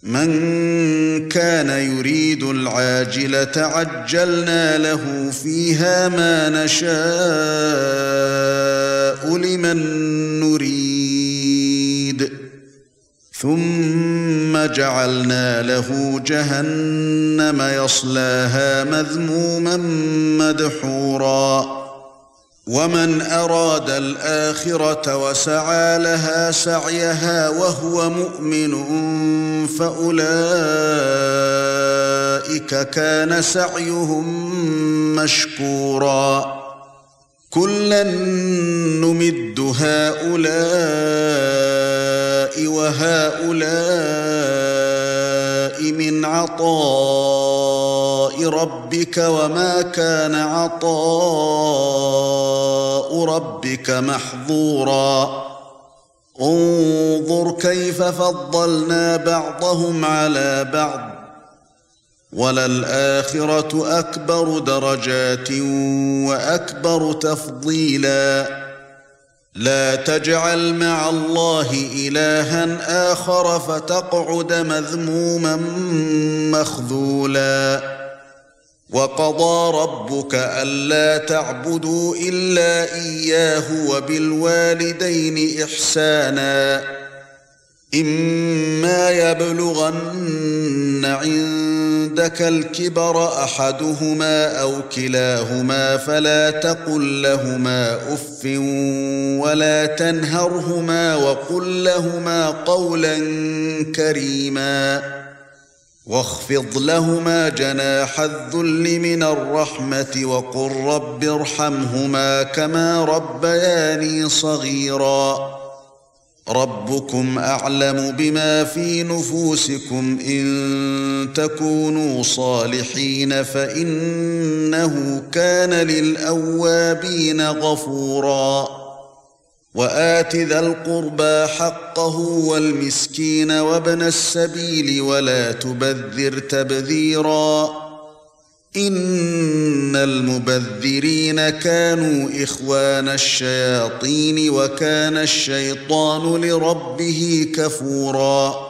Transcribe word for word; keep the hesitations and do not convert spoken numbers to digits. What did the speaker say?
مَنْ كَانَ يُرِيدُ الْعَاجِلَةَ عَجَّلْنَا لَهُ فِيهَا مَا نَشَاءُ لِمَن نُّرِيدُ ثُمَّ جَعَلْنَا لَهُ جَهَنَّمَ يَصْلَاهَا مَذْمُومًا مَّدْحُورًا وَمَنْ أَرَادَ الْآخِرَةَ وَسَعَى لَهَا سَعْيَهَا وَهُوَ مُؤْمِنٌ فَأُولَئِكَ كَانَ سَعْيُهُم مَّشْكُورًا كُلًّا نُّمِدُّ هَؤُلَاءِ وَهَؤُلَاءِ مِنْ عَطَاءِ رَبِّكَ وَمَا كَانَ عَطَاءُ رَبِّكَ مَحْظُورًا انظُرْ كَيْفَ فَضَّلْنَا بَعْضَهُمْ عَلَى بَعْضٍ وَلَلْآخِرَةُ أَكْبَرُ دَرَجَاتٍ وَأَكْبَرُ تَفْضِيلًا لَا تَجْعَلْ مَعَ اللَّهِ إِلَٰهًا آخَرَ فَتَقْعُدَ مَذْمُومًا مَّخْذُولًا وَقَضَىٰ رَبُّكَ أَلَّا تَعْبُدُوا إِلَّا إِيَّاهُ وَبِالْوَالِدَيْنِ إِحْسَانًا إِمَّا يَبْلُغَنَّ عِندَكَ الْكِبَرَ أَحَدُهُمَا أَوْ كِلَاهُمَا فَلَا تَقُل لَّهُمَا أُفٍّ وَلَا تَنْهَرْهُمَا وَقُل لَّهُمَا قَوْلًا كَرِيمًا وَاخْفِضْ لَهُمَا جَنَاحَ الذُّلِّ مِنَ الرَّحْمَةِ وَقُل رَّبِّ ارْحَمْهُمَا كَمَا رَبَّيَانِي صَغِيرًا رَبُّكُمْ أَعْلَمُ بِمَا فِي نُفُوسِكُمْ إِن تَكُونُوا صَالِحِينَ فَإِنَّهُ كَانَ لِلْأَوَّابِينَ غَفُورًا وَآتِ ذَا الْقُرْبَى حَقَّهُ وَالْمِسْكِينَ وَابْنَ السَّبِيلِ وَلَا تُبَذِّرْ تَبْذِيرًا إِنَّ الْمُبَذِّرِينَ كَانُوا إِخْوَانَ الشَّيَاطِينِ وَكَانَ الشَّيْطَانُ لِرَبِّهِ كَفُورًا